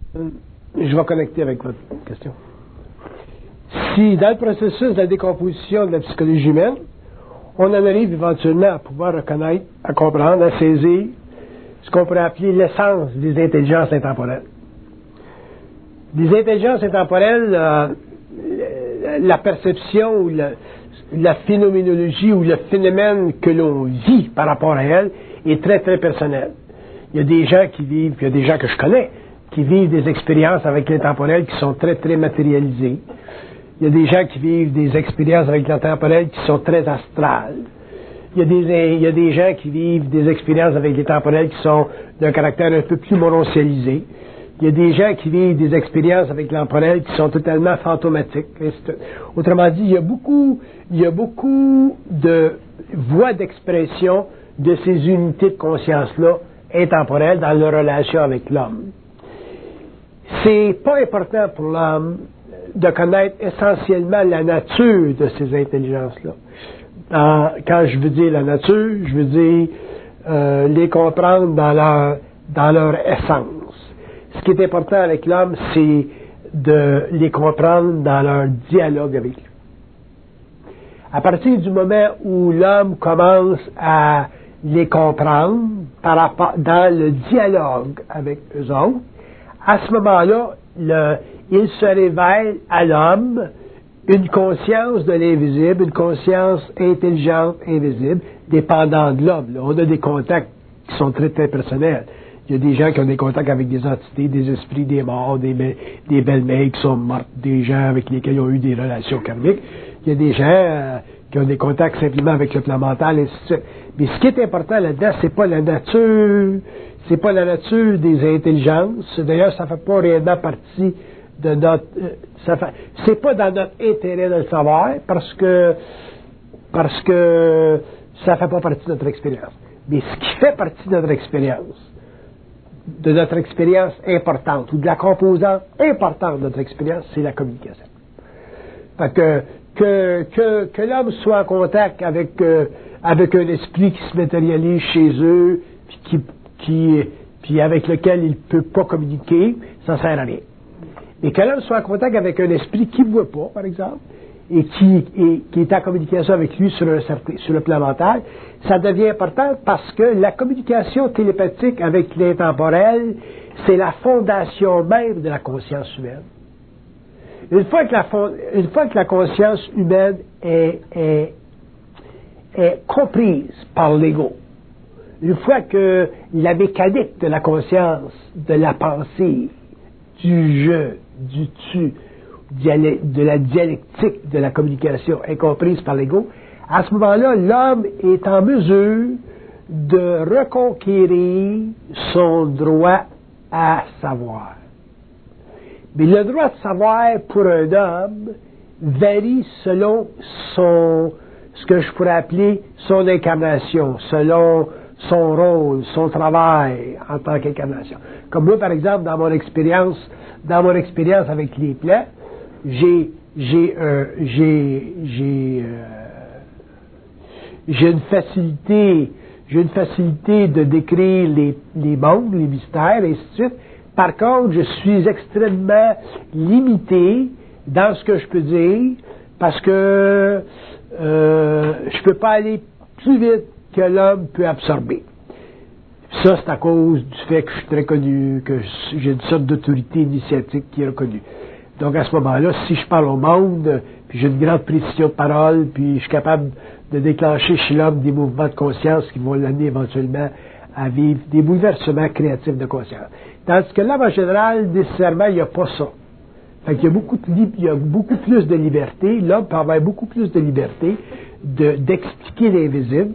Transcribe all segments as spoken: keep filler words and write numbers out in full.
Je vais connecter avec votre question. Si, dans le processus de la décomposition de la psychologie humaine, on en arrive éventuellement à pouvoir reconnaître, à comprendre, à saisir ce qu'on pourrait appeler l'essence des intelligences intemporelles. Les intelligences intemporelles, euh, la perception ou la, la phénoménologie ou le phénomène que l'on vit par rapport à elle est très, très personnel. Il y a des gens qui vivent, puis il y a des gens que je connais, qui vivent des expériences avec l'intemporel qui sont très, très matérialisées. Il y a des gens qui vivent des expériences avec l'intemporel qui sont très astrales. Il y a des, il y a des gens qui vivent des expériences avec l'intemporel qui sont d'un caractère un peu plus mononcialisé. Il y a des gens qui vivent des expériences avec l'intemporel qui sont totalement fantomatiques. Autrement dit, il y a beaucoup, il y a beaucoup de voies d'expression de ces unités de conscience-là intemporelles dans leur relation avec l'homme. C'est pas important pour l'homme de connaître essentiellement la nature de ces intelligences-là. Dans, quand je veux dire la nature, je veux dire euh, les comprendre dans leur, dans leur essence. Ce qui est important avec l'homme, c'est de les comprendre dans leur dialogue avec lui. À partir du moment où l'homme commence à les comprendre par rapport, dans le dialogue avec eux autres, à ce moment-là, le, il se révèle à l'homme une conscience de l'invisible, une conscience intelligente, invisible, dépendant de l'homme. Là, on a des contacts qui sont très, très personnels. Il y a des gens qui ont des contacts avec des entités, des esprits, des morts, des, des belles-mères qui sont mortes, des gens avec lesquels ils ont eu des relations karmiques. Il y a des gens euh, qui ont des contacts simplement avec le plan mental, et ainsi de suite. Mais ce qui est important là-dedans, c'est pas la nature, c'est pas la nature des intelligences. D'ailleurs, ça fait pas réellement partie de notre, euh, ça fait, c'est pas dans notre intérêt de le savoir, parce que, parce que ça fait pas partie de notre expérience. Mais ce qui fait partie de notre expérience, de notre expérience importante, ou de la composante importante de notre expérience, c'est la communication. Fait que, que, que, que l'homme soit en contact avec, euh, avec un esprit qui se matérialise chez eux, puis, qui, qui, puis avec lequel il ne peut pas communiquer, ça ne sert à rien. Mais que l'homme soit en contact avec un esprit qui ne voit pas, par exemple, et qui, et, qui est en communication avec lui sur, un certain, sur le plan mental, ça devient important parce que la communication télépathique avec l'intemporel, c'est la fondation même de la conscience humaine. Une fois que la, une fois que la conscience humaine est, est, est comprise par l'ego, une fois que la mécanique de la conscience, de la pensée, du je, du tu, de la dialectique de la communication est comprise par l'ego, à ce moment-là, l'homme est en mesure de reconquérir son droit à savoir. Mais le droit de savoir pour un homme varie selon son, ce que je pourrais appeler son incarnation, selon son rôle, son travail en tant qu'incarnation. Comme moi, par exemple, dans mon expérience, dans mon expérience avec les plans, j'ai, j'ai, euh, j'ai, j'ai, euh, j'ai une facilité, j'ai une facilité de décrire les, les mondes, les mystères, et ainsi de suite. Par contre, je suis extrêmement limité dans ce que je peux dire, parce que euh, je peux pas aller plus vite que l'homme peut absorber. Ça, c'est à cause du fait que je suis très connu, que j'ai une sorte d'autorité initiatique qui est reconnue. Donc, à ce moment-là, si je parle au monde, puis j'ai une grande précision de parole, puis je suis capable de déclencher chez l'homme des mouvements de conscience qui vont l'amener éventuellement à vivre des bouleversements créatifs de conscience. Tandis que l'homme, en général, nécessairement, il n'y a pas ça. Fait qu'il y a beaucoup, de, il y a beaucoup plus de liberté. L'homme peut avoir beaucoup plus de liberté de, d'expliquer l'invisible,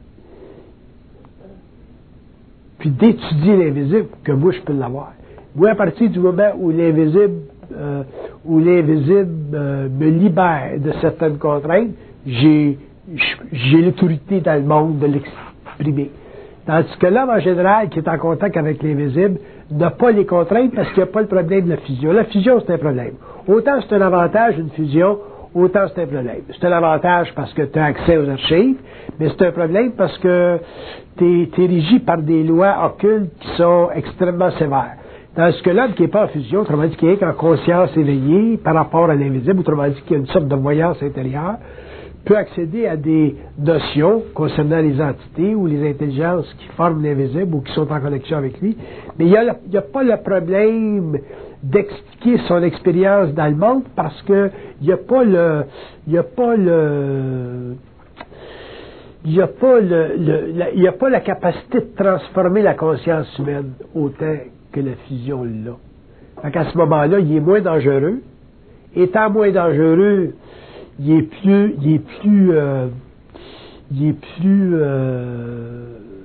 puis d'étudier l'invisible que moi, je peux l'avoir. Moi, à partir du moment où l'invisible, euh, où l'invisible euh, me libère de certaines contraintes, j'ai, j'ai l'autorité dans le monde de l'exprimer. Tandis que l'homme, en général, qui est en contact avec l'invisible, n'a pas les contraintes parce qu'il n'y a pas le problème de la fusion. La fusion, c'est un problème. Autant c'est un avantage, une fusion, autant c'est un problème. C'est un avantage parce que tu as accès aux archives, mais c'est un problème parce que tu es régi par des lois occultes qui sont extrêmement sévères. Tandis que l'homme qui n'est pas en fusion, autrement dit, qui est en conscience éveillée par rapport à l'invisible, autrement dit, qui a une sorte de voyance intérieure, peut accéder à des notions concernant les entités ou les intelligences qui forment l'invisible ou qui sont en connexion avec lui. Mais il n'y a, a pas le problème d'expliquer son expérience dans le monde parce que il n'y a pas le, il n'y a pas le, il n'y a pas le, le la, il n'y a pas la capacité de transformer la conscience humaine autant que la fusion l'a. Fait qu'à ce moment-là, il est moins dangereux. Étant moins dangereux, il est plus, il est plus, euh, il est plus, euh,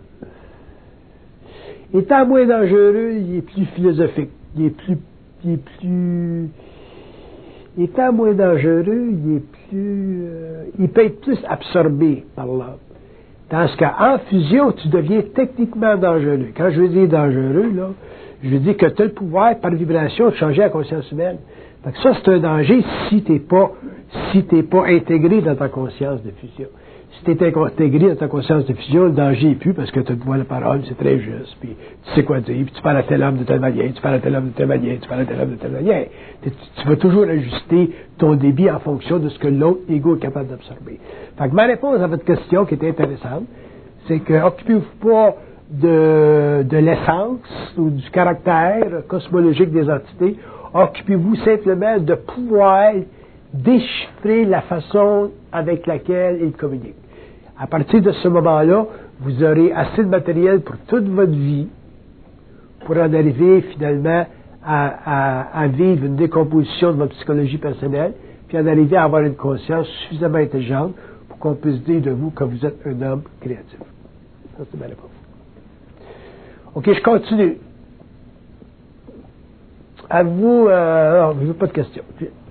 étant moins dangereux, il est plus philosophique, il est plus, il est plus, étant moins dangereux, il est plus, euh, il peut être plus absorbé par l'homme. Tandis qu'en fusion, tu deviens techniquement dangereux. Quand je veux dire dangereux, là, je veux dire que tu as le pouvoir, par vibration, de changer la conscience humaine. Fait que ça, c'est un danger si tu n'es pas, si t'es pas intégré dans ta conscience de fusion. Si tu es intégré dans ta conscience de fusion, le danger n'est plus parce que tu vois la parole, c'est très juste, puis tu sais quoi dire, puis tu parles à tel homme de telle manière, tu parles à tel homme de telle manière, tu parles à tel homme de telle manière. Tu, tu vas toujours ajuster ton débit en fonction de ce que l'autre ego est capable d'absorber. Fait que ma réponse à votre question, qui était intéressante, c'est que occupez-vous pas de, de l'essence ou du caractère cosmologique des entités, occupez-vous simplement de pouvoir déchiffrer la façon avec laquelle ils communiquent. À partir de ce moment-là, vous aurez assez de matériel pour toute votre vie pour en arriver finalement à, à, à vivre une décomposition de votre psychologie personnelle, puis en arriver à avoir une conscience suffisamment intelligente pour qu'on puisse dire de vous que vous êtes un homme créatif. Ça, c'est ma réponse. OK, je continue. À vous, euh, non, je veux pas de questions.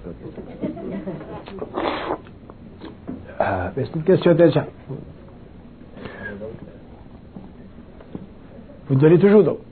Euh, mais c'est une question intelligente. Vous donnez toujours d'autres.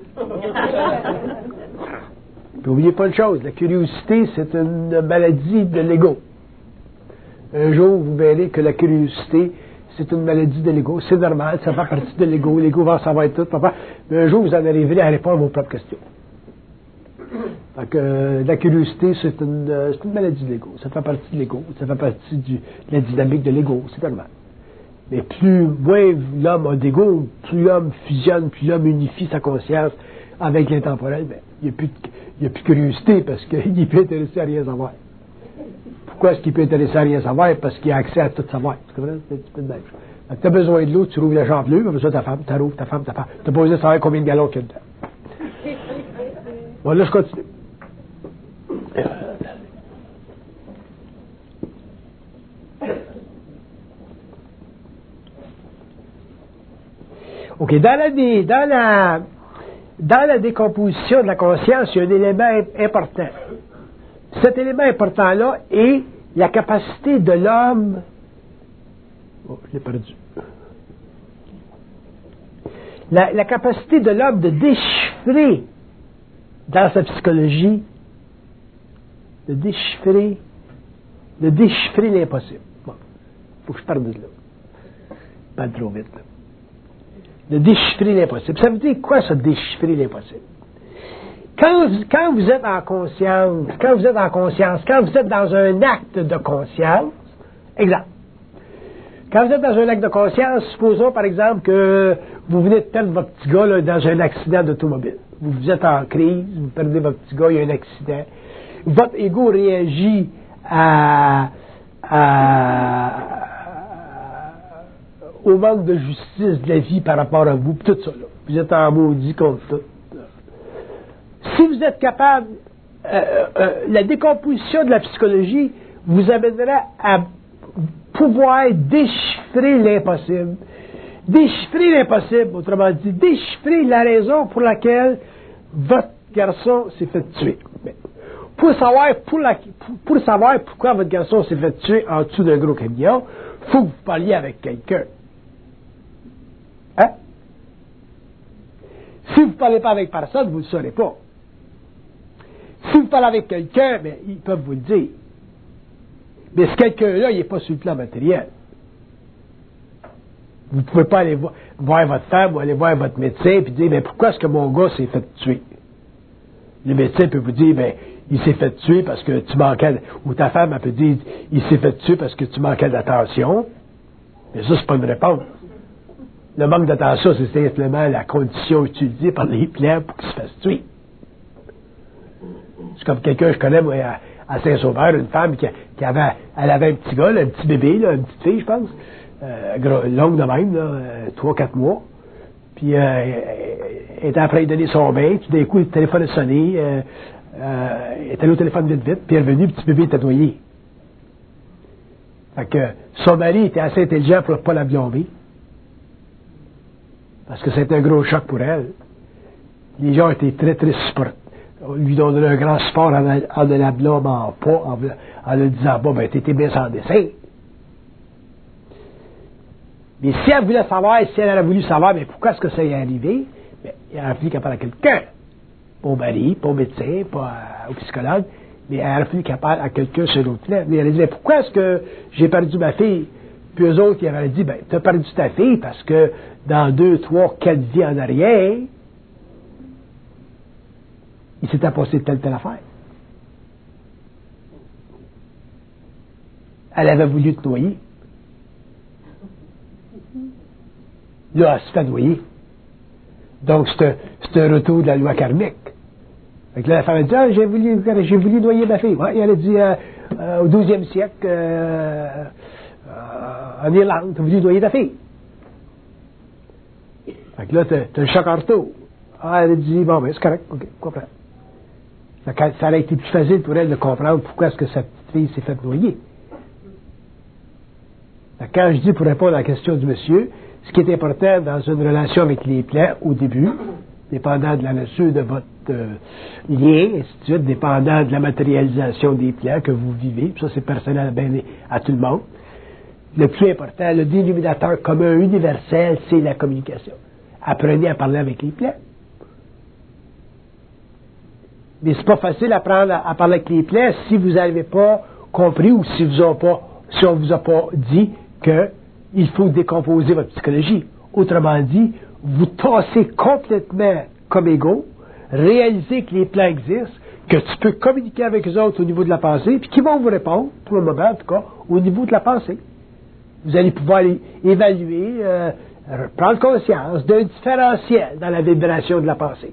N'oubliez pas une chose, la curiosité, c'est une maladie de l'ego. Un jour, vous verrez que la curiosité, c'est une maladie de l'ego. C'est normal, ça fait partie de l'ego. L'ego va en savoir tout, papa. Mais un jour, vous en arriverez à répondre à vos propres questions. Donc, euh, la curiosité, c'est une, euh, c'est une maladie de l'ego. Ça fait partie de l'ego. Ça fait partie du, de la dynamique de l'ego. C'est normal. Mais plus, moins l'homme a d'ego, plus l'homme fusionne, plus l'homme unifie sa conscience avec l'intemporel, ben, il n'y a plus de, il n'y a plus de curiosité parce qu'il n'est plus intéressé à rien savoir. Pourquoi est-ce qu'il peut intéresser à rien savoir? Parce qu'il a accès à tout savoir. Tu comprends? C'est un petit peu de même. Donc, tu as besoin de l'eau, tu rouvres la chambre, tu as besoin de ta femme, tu rouvres ta femme, ta femme. Tu n'as pas besoin de savoir combien de gallons qu'il y a dedans. Bon, là, je continue. OK, dans la, dans la, dans la décomposition de la conscience, il y a un élément important. Cet élément important-là est la capacité de l'homme... Oh, je l'ai perdu. La, la capacité de l'homme de déchiffrer dans sa psychologie, de déchiffrer, de déchiffrer l'impossible. Bon, il faut que je parte de là. Pas trop vite, là. De déchiffrer l'impossible. Ça veut dire quoi, ça, déchiffrer l'impossible? Quand, quand vous êtes en conscience, quand vous êtes en conscience, quand vous êtes dans un acte de conscience, exemple, quand vous êtes dans un acte de conscience, supposons par exemple que vous venez de perdre votre petit gars là, dans un accident d'automobile. Vous, vous êtes en crise, vous perdez votre petit gars, il y a un accident. Votre ego réagit à, à, au manque de justice de la vie par rapport à vous, tout ça. Là. Vous êtes en maudit contre tout. Si vous êtes capable, euh, euh, la décomposition de la psychologie vous amènera à pouvoir déchiffrer l'impossible. Déchiffrer l'impossible, autrement dit, déchiffrer la raison pour laquelle votre garçon s'est fait tuer. Mais pour savoir, pour, la, pour, pour savoir pourquoi votre garçon s'est fait tuer en dessous d'un gros camion, il faut que vous parliez avec quelqu'un. Hein? Si vous ne parlez pas avec personne, vous ne le saurez pas. Si vous parlez avec quelqu'un, bien, ils peuvent vous le dire. Mais ce quelqu'un-là, il n'est pas sur le plan matériel. Vous ne pouvez pas aller voir, voir votre femme ou aller voir votre médecin et dire, mais pourquoi est-ce que mon gars s'est fait tuer? Le médecin peut vous dire, ben, il s'est fait tuer parce que tu manquais, ou ta femme, elle peut dire, il s'est fait tuer parce que tu manquais d'attention. Mais ça, c'est pas une réponse. Le manque d'attention, c'est simplement la condition utilisée par les plaies pour qu'il se fasse tuer. C'est comme quelqu'un, je connais, moi, à, à Saint-Sauveur, une femme qui, qui avait, elle avait un petit gars, là, un petit bébé, là, une petite fille, je pense, euh, gros, longue de même, là, euh, trois, quatre mois. Puis, euh, elle était en train de donner son bain, puis d'un coup, le téléphone a sonné, euh, euh, elle était allée au téléphone vite, vite, puis elle est revenue, le petit bébé était noyé. Fait que son mari était assez intelligent pour ne pas la blâmer. Parce que c'était un gros choc pour elle. Les gens étaient très, très support. On lui donnait un grand support en, en ne la blâmant pas, en, en lui disant, bon, ben, t'étais bien sans dessin. Mais si elle voulait savoir, si elle aurait voulu savoir, mais pourquoi est-ce que ça y est arrivé, bien, il aurait fallu qu'elle parle à quelqu'un. Pas au mari, pas au médecin, pas à, au psychologue, mais elle aurait fallu qu'elle parle à quelqu'un sur l'autre plan. Mais elle disait, pourquoi est-ce que j'ai perdu ma fille? Puis eux autres, ils avaient dit, ben, t'as perdu ta fille parce que dans deux, trois, quatre vies en arrière, il s'était passé telle, telle affaire. Elle avait voulu te noyer. Là, elle se fait noyer. Donc, c'est un retour de la loi karmique. Fait que là, la femme a dit, ah, j'ai voulu, j'ai voulu noyer ma fille. Ouais, elle a dit, euh, euh, au douzième siècle, euh, euh, en Irlande, tu as voulu noyer ta fille. Fait que là, tu as un choc en retour. Ah, elle a dit, bon, ben, c'est correct, ok, je comprends. Ça, ça a été plus facile pour elle de comprendre pourquoi est-ce que sa petite fille s'est faite noyer. Fait que quand je dis pour répondre à la question du monsieur, ce qui est important dans une relation avec les plaies, au début, dépendant de la nature de votre euh, lien, et ainsi de suite, dépendant de la matérialisation des plaies que vous vivez, puis ça c'est personnel ben, à tout le monde, le plus important, le dénominateur commun universel, c'est la communication. Apprenez à parler avec les plaies. Mais c'est pas facile à apprendre à, à parler avec les plaies si vous n'avez pas compris ou si vous avez pas, si on vous a pas dit qu'il faut décomposer votre psychologie. Autrement dit, vous tassez complètement comme égaux, réalisez que les plans existent, que tu peux communiquer avec eux autres au niveau de la pensée, puis qu'ils vont vous répondre, pour le moment en tout cas, au niveau de la pensée. Vous allez pouvoir évaluer, euh, prendre conscience d'un différentiel dans la vibration de la pensée.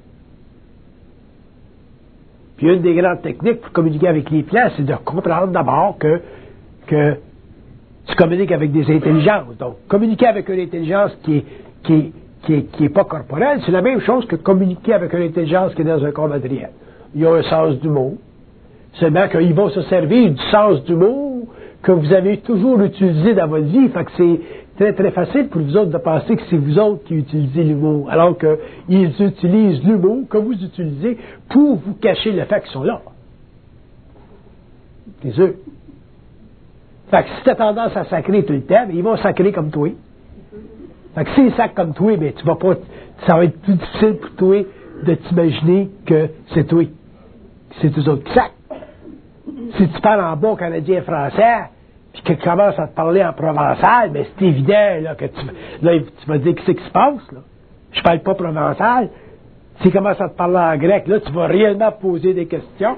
Puis une des grandes techniques pour communiquer avec les plans, c'est de comprendre d'abord que, que tu communiques avec des intelligences. Donc, communiquer avec une intelligence qui est, qui est, qui est, qui est pas corporelle, c'est la même chose que communiquer avec une intelligence qui est dans un corps matériel. Ils ont un sens du mot. Seulement qu'ils vont se servir du sens du mot que vous avez toujours utilisé dans votre vie. Fait que c'est très, très facile pour vous autres de penser que c'est vous autres qui utilisez l'humour, alors qu'ils utilisent l'humour que vous utilisez pour vous cacher le fait qu'ils sont là. C'est sûr. Fait que si tu as tendance à sacrer tout le temps, ils vont sacrer comme toi. Fait que s'ils sacrent comme toi, ben, tu vas pas, ça va être plus difficile pour toi de t'imaginer que c'est toi. C'est eux autres qui sacrent. Si tu parles en bon canadien français, puis que tu commences à te parler en provençal, ben c'est évident là, que tu, là, tu vas dire qu'est-ce qui se passe. Là. Je parle pas provençal. Si tu commences à te parler en grec, là, tu vas réellement poser des questions.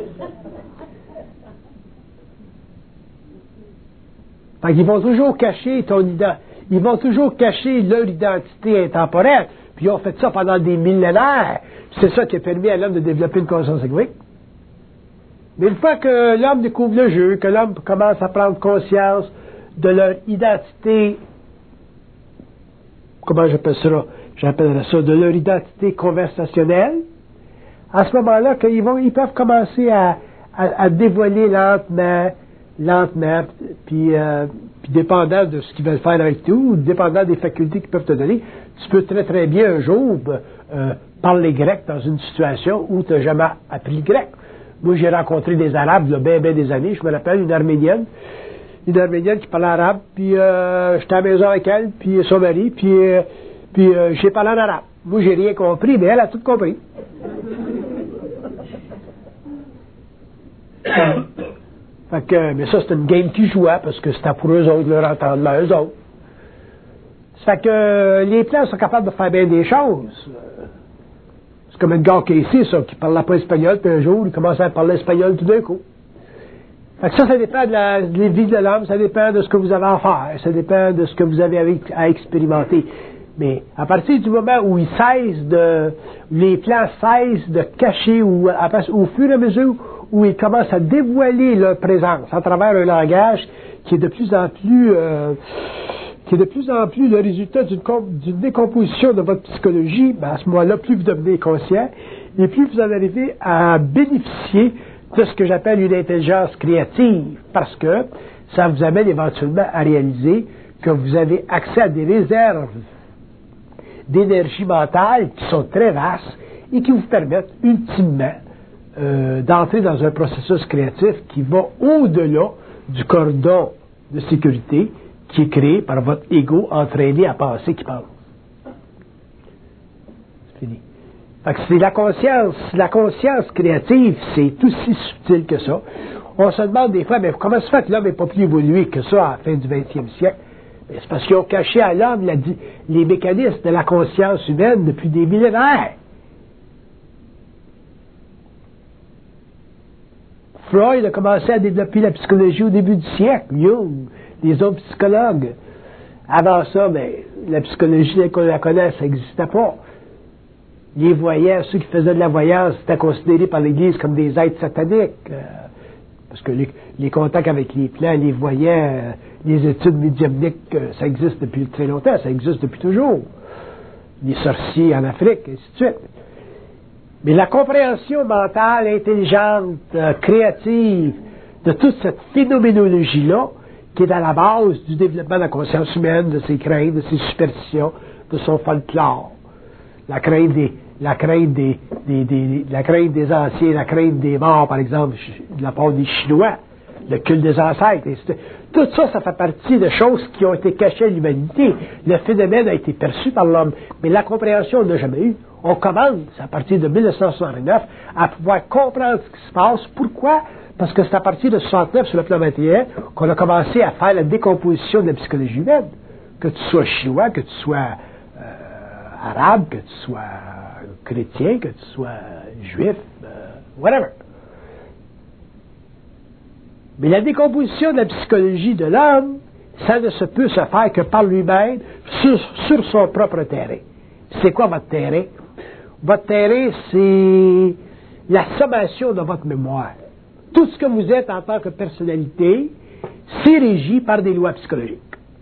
Fait qu'ils vont toujours cacher ton identité. Ils vont toujours cacher leur identité intemporelle. Puis ils ont fait ça pendant des millénaires. C'est ça qui a permis à l'homme de développer une conscience égoïque. Mais une fois que l'homme découvre le jeu, que l'homme commence à prendre conscience de leur identité, comment j'appelle ça? J'appellerais ça de leur identité conversationnelle, à ce moment-là, qu'ils vont, ils peuvent commencer à, à, à dévoiler lentement, lentement, puis, euh, puis dépendant de ce qu'ils veulent faire avec toi, ou dépendant des facultés qu'ils peuvent te donner, tu peux très très bien un jour euh, parler grec dans une situation où tu n'as jamais appris le grec. Moi, j'ai rencontré des Arabes il y a bien, bien des années. Je me rappelle, une Arménienne. Une Arménienne qui parlait arabe. Puis, euh, j'étais à la maison avec elle, puis son mari. Puis, euh, puis euh, j'ai parlé en arabe. Moi, j'ai rien compris, mais elle a tout compris. Fait que, mais ça, c'est une game qui jouait, parce que c'était pour eux autres, leur entendement, eux autres. Ça fait que les plans sont capables de faire bien des choses. comme Edgar Cayce, ça, qui ne parlait pas espagnol, puis un jour, il commençait à parler espagnol tout d'un coup. Fait que ça, ça dépend de la, de la vie de l'homme, ça dépend de ce que vous avez à faire, ça dépend de ce que vous avez à, à expérimenter. Mais à partir du moment où ils cessent de, les plans cessent de cacher, ou à, au fur et à mesure où ils commencent à dévoiler leur présence à travers un langage qui est de plus en plus, euh, qui est de plus en plus le résultat d'une, d'une décomposition de votre psychologie, ben à ce moment-là, plus vous devenez conscient et plus vous en arrivez à bénéficier de ce que j'appelle une intelligence créative, parce que ça vous amène éventuellement à réaliser que vous avez accès à des réserves d'énergie mentale qui sont très vastes et qui vous permettent ultimement euh, d'entrer dans un processus créatif qui va au-delà du cordon de sécurité qui est créé par votre ego entraîné à penser qu'il pense. C'est fini. Fait que c'est la conscience, la conscience créative, c'est aussi subtil que ça. On se demande des fois, mais comment se fait que l'homme n'est pas plus évolué que ça à la fin du vingtième siècle? C'est parce qu'ils ont caché à l'homme la, les mécanismes de la conscience humaine depuis des millénaires. Freud a commencé à développer la psychologie au début du siècle, Jung, les autres psychologues. Avant ça, ben, la psychologie telle qu'on la connaît, ça n'existait pas. Les voyants, ceux qui faisaient de la voyance, étaient considérés par l'Église comme des êtres sataniques. Euh, parce que les, les contacts avec les plans, les voyants, euh, les études médiumniques, euh, ça existe depuis très longtemps, ça existe depuis toujours. Les sorciers en Afrique, et ainsi de suite. Mais la compréhension mentale, intelligente, euh, créative, de toute cette phénoménologie-là, qui est à la base du développement de la conscience humaine, de ses craintes, de ses superstitions, de son folklore. La crainte des, la crainte des, des, des, la crainte des anciens, la crainte des morts, par exemple, de la part des Chinois, le culte des ancêtres. Et tout ça, ça fait partie de choses qui ont été cachées à l'humanité. Le phénomène a été perçu par l'homme, mais la compréhension, on n'a jamais eu. On commence, à partir de mille neuf cent soixante-neuf, à pouvoir comprendre ce qui se passe. Pourquoi? Parce que c'est à partir de soixante-neuf, sur le plan matériel, qu'on a commencé à faire la décomposition de la psychologie humaine. Que tu sois chinois, que tu sois euh, arabe, que tu sois chrétien, que tu sois juif, euh, whatever. Mais la décomposition de la psychologie de l'homme, ça ne se peut se faire que par lui-même, sur, sur son propre terrain. C'est quoi votre terrain? Votre terrain, c'est la sommation de votre mémoire. Tout ce que vous êtes en tant que personnalité, c'est régi par des lois psychologiques.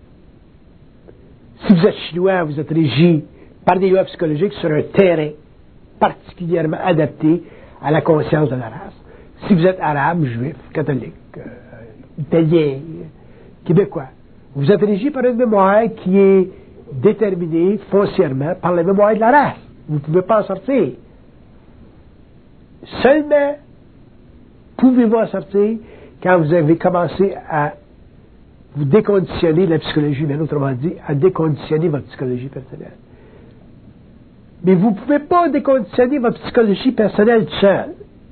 Si vous êtes chinois, vous êtes régi par des lois psychologiques sur un terrain particulièrement adapté à la conscience de la race. Si vous êtes arabe, juif, catholique, euh, italien, québécois, vous êtes régi par une mémoire qui est déterminée foncièrement par la mémoire de la race. Vous ne pouvez pas en sortir. Seulement pouvez-vous en sortir quand vous avez commencé à vous déconditionner de la psychologie humaine, autrement dit, à déconditionner votre psychologie personnelle. Mais vous ne pouvez pas déconditionner votre psychologie personnelle seule.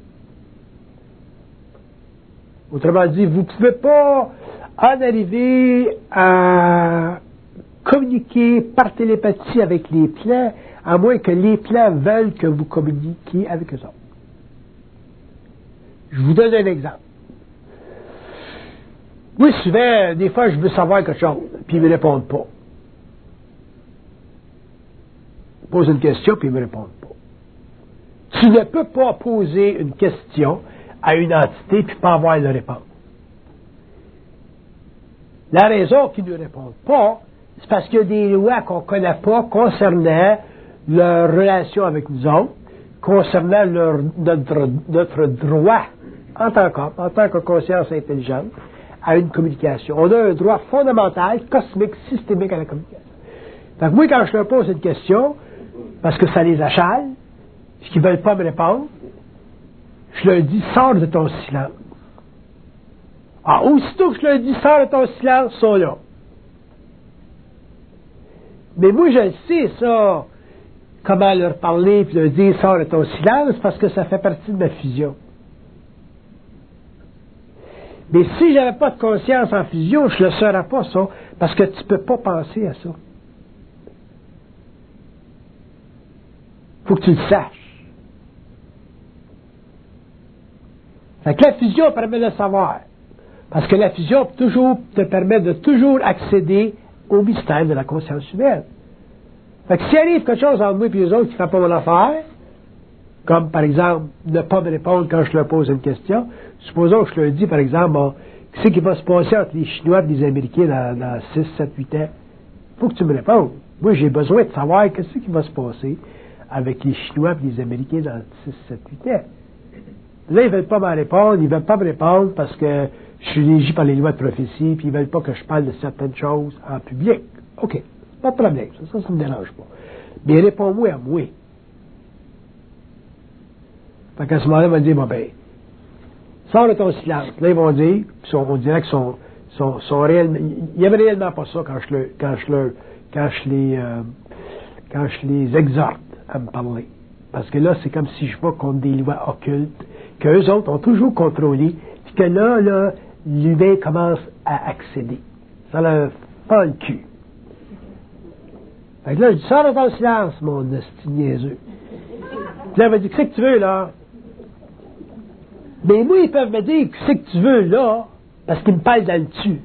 Autrement dit, vous ne pouvez pas en arriver à communiquer par télépathie avec les plans, à moins que les plans veulent que vous communiquiez avec eux autres. Je vous donne un exemple. Oui, souvent, des fois, je veux savoir quelque chose, puis ils ne me répondent pas. Je pose une question, puis ils ne me répondent pas. Tu ne peux pas poser une question à une entité, puis pas avoir de réponse. La raison qu'ils ne répondent pas, c'est parce qu'il y a des lois qu'on ne connaît pas concernant leur relation avec nous autres, concernant leur, notre, notre droit en tant qu'homme, en tant que conscience intelligente, à une communication. On a un droit fondamental, cosmique, systémique à la communication. Donc moi, quand je leur pose une question, parce que ça les achale, puis qu'ils ne veulent pas me répondre, je leur dis, sors de ton silence. Ah, aussitôt que je leur dis, sors de ton silence, ils sont là. Mais moi, je le sais, ça, comment leur parler, puis leur dire, sors de ton silence, parce que ça fait partie de ma fusion. Mais si je n'avais pas de conscience en fusion, je ne le saurais pas, ça, parce que tu ne peux pas penser à ça. Il faut que tu le saches. Fait que la fusion permet de savoir. Parce que la fusion toujours, te permet de toujours accéder au mystère de la conscience humaine. Fait que s'il arrive quelque chose entre moi et les autres qui ne fait pas mon affaire, comme par exemple ne pas me répondre quand je leur pose une question, supposons que je leur dis par exemple, bon, qu'est-ce qui va se passer entre les Chinois et les Américains dans, dans six, sept, huit ans? Il faut que tu me répondes. Moi, j'ai besoin de savoir qu'est-ce qui va se passer avec les Chinois et les Américains dans six, sept, huit ans. Là, ils ne veulent pas m'en répondre, ils ne veulent pas me répondre parce que je suis régi par les lois de prophétie, puis ils ne veulent pas que je parle de certaines choses en public. OK, pas de problème, ça, ça ne me dérange pas. Mais réponds-moi à moi. Fait qu'à ce moment-là, ils vont dire, bon ben, sors de ton silence. Là, ils vont dire, puis on dirait qu'ils sont, sont, sont réellement, ils n'aiment réellement pas ça quand je, le, quand je, le, quand je les, euh, quand je les exhorte à me parler. Parce que là, c'est comme si je vais contre des lois occultes qu'eux autres ont toujours contrôlées, puis que là, là, l'humain commence à accéder. Ça leur fend le cul. Fait que là, je dis, sors de ton silence, mon esti niaiseux. Puis là, elle m'a dit, qu'est-ce que tu veux, là? Mais moi, ils peuvent me dire, qu'est-ce que tu veux, là? Parce qu'ils me parlent dans le dessus.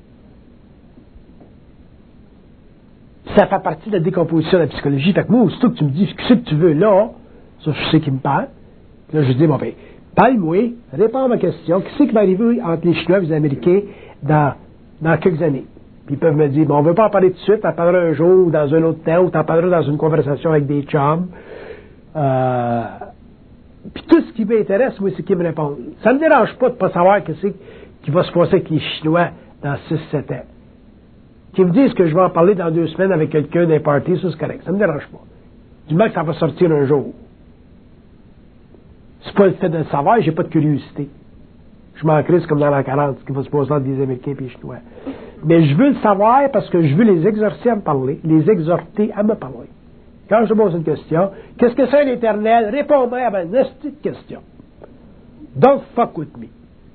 Ça fait partie de la décomposition de la psychologie. Fait que moi, aussitôt que tu me dis, qu'est-ce que tu veux, là? Ça, je sais qu'ils me parlent. Là, je dis, bon, ben, parle-moi, réponds à ma question. Qu'est-ce qui va arriver entre les Chinois et les Américains dans, dans quelques années? Puis ils peuvent me dire, bon, on ne veut pas en parler tout de suite, t'en parleras un jour, ou dans un autre temps, ou t'en parleras dans une conversation avec des chums. Euh, puis tout ce qui m'intéresse, moi, c'est qu'ils me répondent. Ça ne me dérange pas de ne pas savoir ce qui va se passer avec les Chinois dans six sept ans. Qu'ils me disent que je vais en parler dans deux semaines avec quelqu'un d'un party, ça c'est correct. Ça ne me dérange pas. Du moins que ça va sortir un jour. C'est pas le fait de le savoir, j'ai pas de curiosité. Je m'en crise comme dans l'an quarante, ce qui va se passer entre les Américains et les Chinois. Mais je veux le savoir parce que je veux les exhorter à me parler, les exhorter à me parler. Quand je te pose une question, qu'est-ce que c'est l'éternel? Réponds-moi à ma petite question. Don't fuck with me.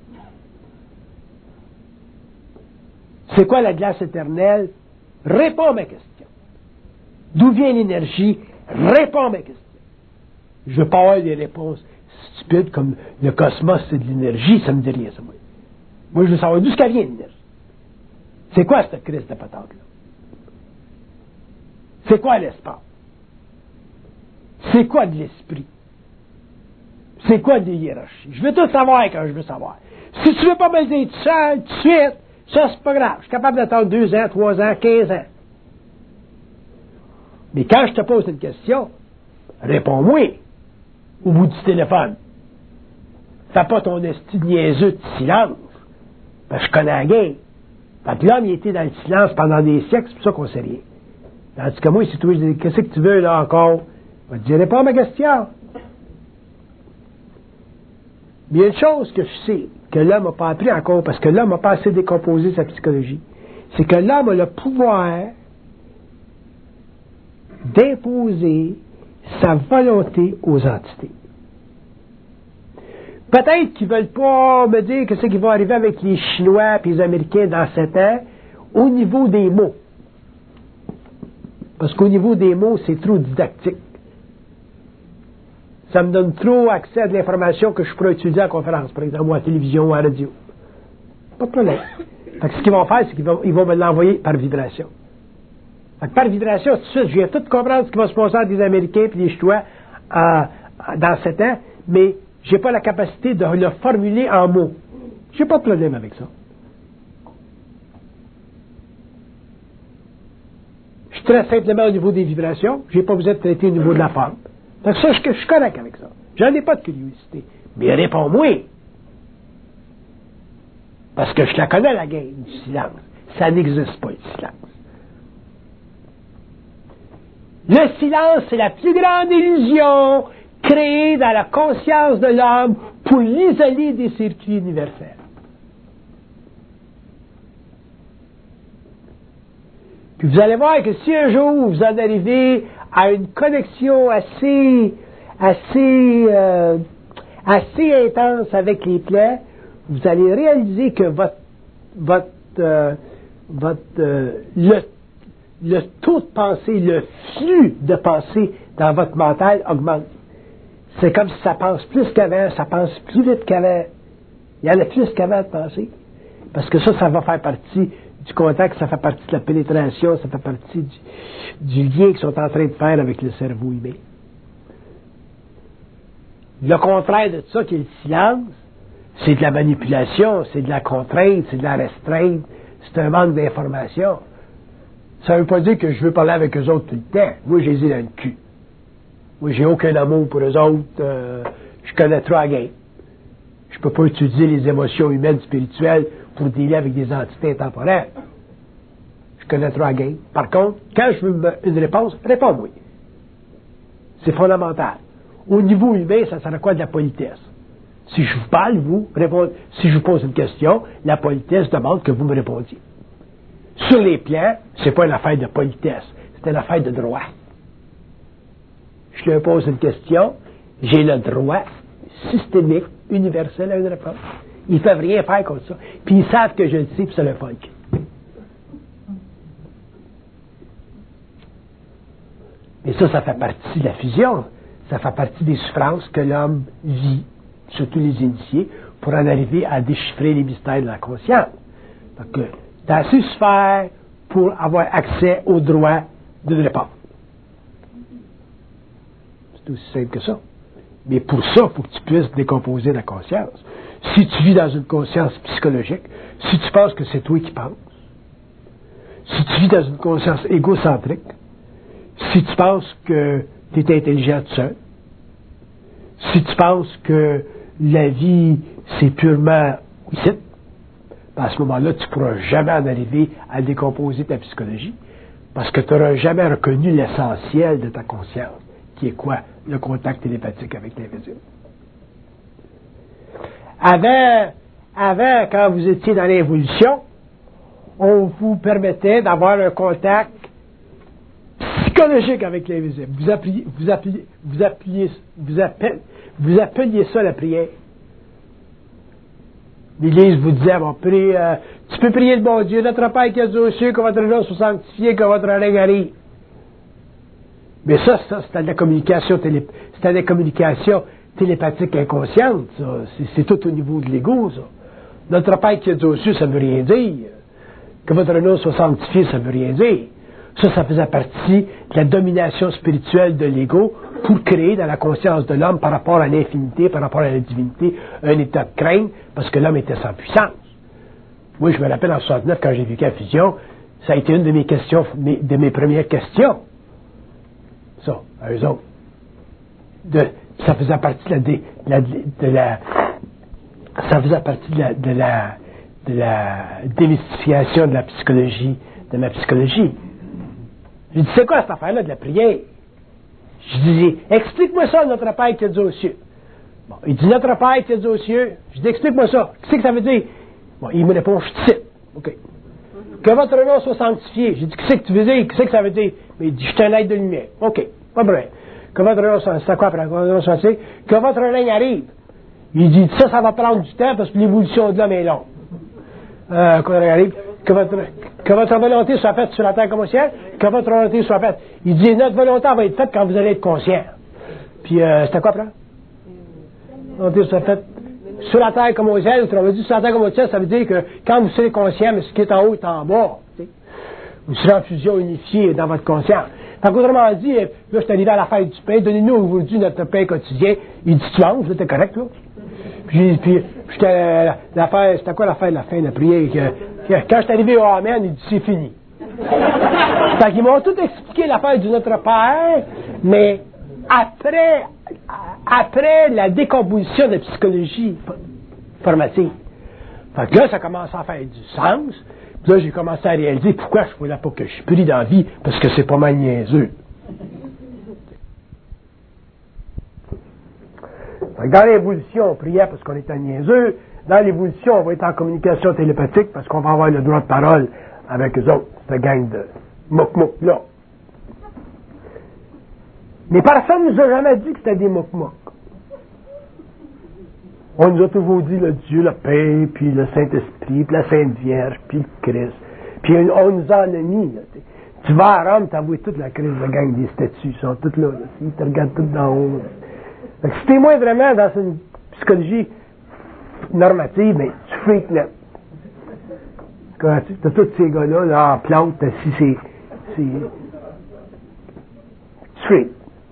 C'est quoi la glace éternelle? Réponds à ma question. D'où vient l'énergie? Réponds à ma question. Je veux pas avoir des réponses stupides comme le cosmos, c'est de l'énergie, ça me dit rien, ça, moi. Moi, je veux savoir d'où ça vient, l'énergie. C'est quoi cette crise de patente-là? C'est quoi l'espace? C'est quoi de l'esprit? C'est quoi de hiérarchie? Je veux tout savoir quand je veux savoir. Si tu veux pas me le dire tout seul, tout de suite, ça, c'est pas grave. Je suis capable d'attendre deux ans, trois ans, quinze ans. Mais quand je te pose une question, réponds-moi au bout du téléphone. Fais pas ton esti de niaiseux de silence. Parce que je connais la game. Fait que l'homme, il était dans le silence pendant des siècles, c'est pour ça qu'on sait rien. Tandis que moi, si toi, je dis, qu'est-ce que tu veux là encore? Je te dirai pas ma question. Mais il y a une chose que je sais, que l'homme n'a pas appris encore, parce que l'homme n'a pas assez décomposé sa psychologie, c'est que l'homme a le pouvoir d'imposer sa volonté aux entités. Peut-être qu'ils ne veulent pas me dire que ce qui va arriver avec les Chinois et les Américains dans sept ans, au niveau des mots. Parce qu'au niveau des mots, c'est trop didactique. Ça me donne trop accès à de l'information que je pourrais utiliser en conférence, par exemple, ou à la télévision, ou à la radio. Pas de problème. Fait que ce qu'ils vont faire, c'est qu'ils vont, ils vont me l'envoyer par vibration. Fait que par vibration, tout de suite, je viens tout comprendre ce qui va se passer entre les Américains et les Chinois euh, dans sept ans, mais j'ai pas la capacité de le formuler en mots. J'ai pas de problème avec ça. Je suis très simplement au niveau des vibrations, j'ai pas besoin de traiter au niveau de la forme. Donc ça, je, je suis correct avec ça. J'en ai pas de curiosité. Mais réponds-moi. Parce que je la connais, la game du silence. Ça n'existe pas, le silence. Le silence, c'est la plus grande illusion créée dans la conscience de l'homme pour l'isoler des circuits universels. Puis vous allez voir que si un jour vous en arrivez à une connexion assez, assez, euh, assez intense avec les plaies, vous allez réaliser que votre, votre, euh, votre, euh, le, le taux de pensée, le flux de pensée dans votre mental augmente. C'est comme si ça pense plus qu'avant, ça pense plus vite qu'avant. Il y en a plus qu'avant de penser. Parce que ça, ça va faire partie du contact, ça fait partie de la pénétration, ça fait partie du, du lien qu'ils sont en train de faire avec le cerveau humain. Le contraire de ça, qui est le silence, c'est de la manipulation, c'est de la contrainte, c'est de la restreinte, c'est un manque d'information. Ça ne veut pas dire que je veux parler avec eux autres tout le temps. Moi, je les ai dans le cul. Moi, j'ai aucun amour pour eux autres. Euh, je connais trop la game. Je ne peux pas utiliser les émotions humaines spirituelles pour dealer avec des entités intemporelles. Je connais trop la game. Par contre, quand je veux une réponse, réponds-moi. C'est fondamental. Au niveau humain, ça sert à quoi de la politesse? Si je vous parle, vous répondez. Si je vous pose une question, la politesse demande que vous me répondiez. Sur les plans, c'est pas une affaire de politesse, c'est une affaire de droit. Je leur pose une question, j'ai le droit systémique, universel à une réponse. Ils ne peuvent rien faire contre ça. Puis ils savent que je le sais, puis ça le funk. Et ça, ça fait partie de la fusion. Ça fait partie des souffrances que l'homme vit, surtout les initiés, pour en arriver à déchiffrer les mystères de la conscience. Donc, tu as assez souffert pour avoir accès au droit d'une réponse. C'est aussi simple que ça. Mais pour ça, il faut que tu puisses décomposer la conscience. Si tu vis dans une conscience psychologique, si tu penses que c'est toi qui penses, si tu vis dans une conscience égocentrique, si tu penses que tu es intelligent tout seul, si tu penses que la vie, c'est purement ici, à ce moment-là, tu ne pourras jamais en arriver à décomposer ta psychologie, parce que tu n'auras jamais reconnu l'essentiel de ta conscience, qui est quoi? Le contact télépathique avec l'invisible. Avant, avant, quand vous étiez dans l'évolution, on vous permettait d'avoir un contact psychologique avec l'invisible. Vous appeliez, vous appeliez, vous appeliez, vous appeliez, vous appeliez ça la prière. L'Église vous disait, bon, prie, euh, tu peux prier le bon Dieu, notre Père qui est aux cieux, que votre nom soit sanctifié, que votre règne arrive. Mais ça, ça c'était de la communication télé, c'était de la communication télépathique inconsciente, ça. C'est, c'est tout au niveau de l'ego, ça. Notre Père qui est aux cieux, ça ne veut rien dire. Que votre nom soit sanctifié, ça ne veut rien dire. Ça, ça faisait partie de la domination spirituelle de l'ego pour créer dans la conscience de l'homme par rapport à l'infinité, par rapport à la divinité, un état de crainte, parce que l'homme était sans puissance. Moi, je me rappelle en soixante-neuf, quand j'ai vécu la fusion, ça a été une de mes questions, de mes premières questions. Ça, à eux autres. De, ça faisait partie de la, de la, de la ça faisait partie de la, de la, de la démystification de la psychologie, de ma psychologie. J'ai dit, c'est quoi cette affaire-là de la prière? Je dis, explique-moi ça, notre Père qui est aux cieux. Bon, il dit, notre Père qui est aux cieux. Je dis, explique-moi ça. Qu'est-ce que ça veut dire? Bon, il me répond, je cite. OK. Que votre nom soit sanctifié. J'ai dit, qu'est-ce que tu veux dire? Qu'est-ce que ça veut dire? Mais il dit, je suis un être de lumière. OK. Pas de problème. Que votre nom soit, c'est quoi après? Que votre nom soit sanctifié. Que votre règne arrive. Il dit, ça, ça va prendre du temps parce que l'évolution de l'homme est longue. Euh, que votre règne arrive. Que votre, que votre volonté soit faite sur la terre comme au ciel, que votre volonté soit faite. Il dit, notre volonté va être faite quand vous allez être conscient. Puis, euh, c'était quoi, après? Volonté soit faite sur la terre comme au ciel, autrement dit, sur la terre comme au ciel, ça veut dire que quand vous serez conscient, mais ce qui est en haut est en bas. T'sais. Vous serez en fusion unifiée dans votre conscience. Fait qu'autrement dit, là, je suis arrivé à la fête du pain, donnez-nous aujourd'hui notre pain quotidien. Il dit, tu manges, c'était correct, là. Puis, puis j'étais, l'affaire, c'était quoi l'affaire de la fin de la prière? Que, que, quand je suis arrivé au Amen, il dit, c'est fini. Fait qu'ils m'ont tout expliqué l'affaire du Notre Père, mais après, après la décomposition de la psychologie formative. Fait que là, ça commence à faire du sens. Puis là, j'ai commencé à réaliser pourquoi je ne voulais pas que je prie dans la vie, parce que c'est pas mal niaiseux. Dans l'évolution, on priait parce qu'on était niaiseux. Dans l'évolution, on va être en communication télépathique parce qu'on va avoir le droit de parole avec eux autres, cette gang de mouk-mouk-là. Mais personne ne nous a jamais dit que c'était des mouk-mouk. On nous a toujours dit le Dieu, le Père, puis le Saint-Esprit, puis la Sainte Vierge, puis le Christ. Puis on nous en a mis. Là, tu vas à Rome, tu vois toute la crise de gang des statues, ils sont toutes là. là ils te regardent toutes d'en haut. Là. Si t'es moins vraiment dans une psychologie normative, mais tu freak net. Tu as tous ces gars-là, là, en plante, si c'est. c'est tu freak.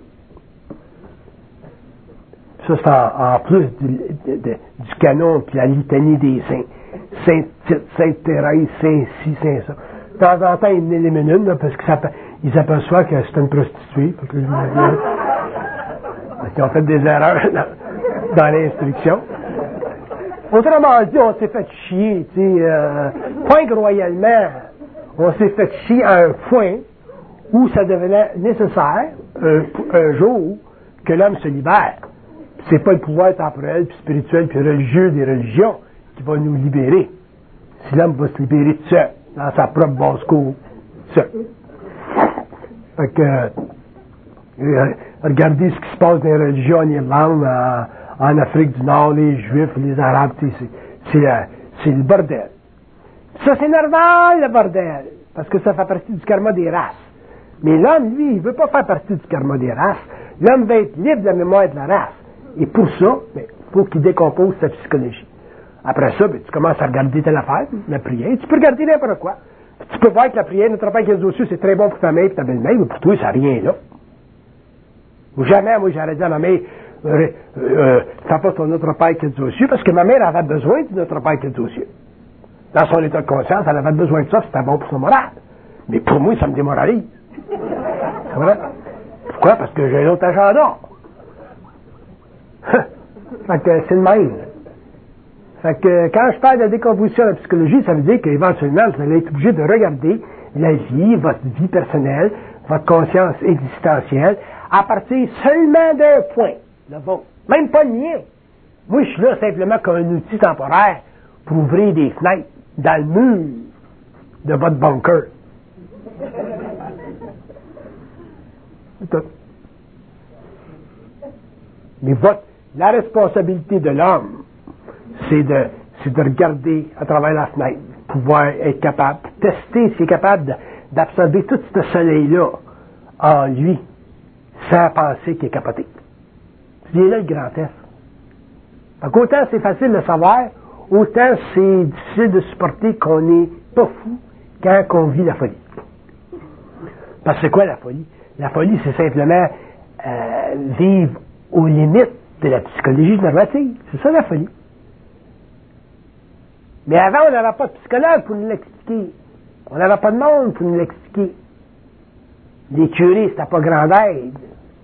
Ça, c'est en, en plus du, de, de, du canon, puis la litanie des saints. Sainte-Tite, Sainte-Thérèse, Saint-Ci, Saint-Ça. De temps en temps, ils l'éliminent une, là, parce qu'ils s'aperçoivent que c'est une prostituée. Parce qu'ils ont fait des erreurs dans, dans l'instruction. Autrement dit, on s'est fait chier, tu sais, euh, pas royalement. On s'est fait chier à un point où ça devenait nécessaire, un, un jour, que l'homme se libère. C'est pas le pouvoir temporel, puis spirituel, puis religieux des religions qui va nous libérer. Si l'homme va se libérer tout seul, dans sa propre basse-cour, seul. Fait que, euh, regardez ce qui se passe dans les religions en Irlande, en, en Afrique du Nord, les Juifs, les Arabes, c'est, c'est, c'est le bordel. Ça, c'est normal, le bordel, parce que ça fait partie du karma des races. Mais l'homme, lui, il veut pas faire partie du karma des races. L'homme veut être libre de la mémoire de la race. Et pour ça, il faut qu'il décompose sa psychologie. Après ça, ben, tu commences à regarder telle affaire, la prière. Tu peux regarder n'importe quoi. Puis tu peux voir que la prière, notre Père qui est aux cieux, c'est très bon pour ta mère et ta belle-mère, mais pour toi, ça n'a rien là. Ou jamais, moi, j'aurais dit à ma mère, euh, euh, fais pas ton Notre Père qui est aux cieux, parce que ma mère avait besoin de Notre Père qui est aux cieux. Dans son état de conscience, elle avait besoin de ça, c'était bon pour son moral. Mais pour moi, ça me démoralise. C'est vrai? Pourquoi? Parce que j'ai un autre agenda. Fait que c'est le même. Fait que quand je parle de la décomposition de la psychologie, ça veut dire qu'éventuellement, vous allez être obligé de regarder la vie, votre vie personnelle, votre conscience existentielle, à partir seulement d'un point, le vôtre. Même pas le mien. Moi, je suis là simplement comme un outil temporaire pour ouvrir des fenêtres dans le mur de votre bunker. C'est tout. Mais votre, la responsabilité de l'homme, c'est de, c'est de regarder à travers la fenêtre, pouvoir être capable, tester s'il est capable de, d'absorber tout ce soleil-là en lui, sans penser qu'il est capoté. C'est là le grand test. Donc autant c'est facile de savoir, autant c'est difficile de supporter qu'on n'est pas fou quand on vit la folie. Parce que c'est quoi la folie? La folie, c'est simplement euh, vivre aux limites de la psychologie normative. C'est ça la folie. Mais avant, on n'avait pas de psychologue pour nous l'expliquer. On n'avait pas de monde pour nous l'expliquer. Les curés, c'était pas grand aide.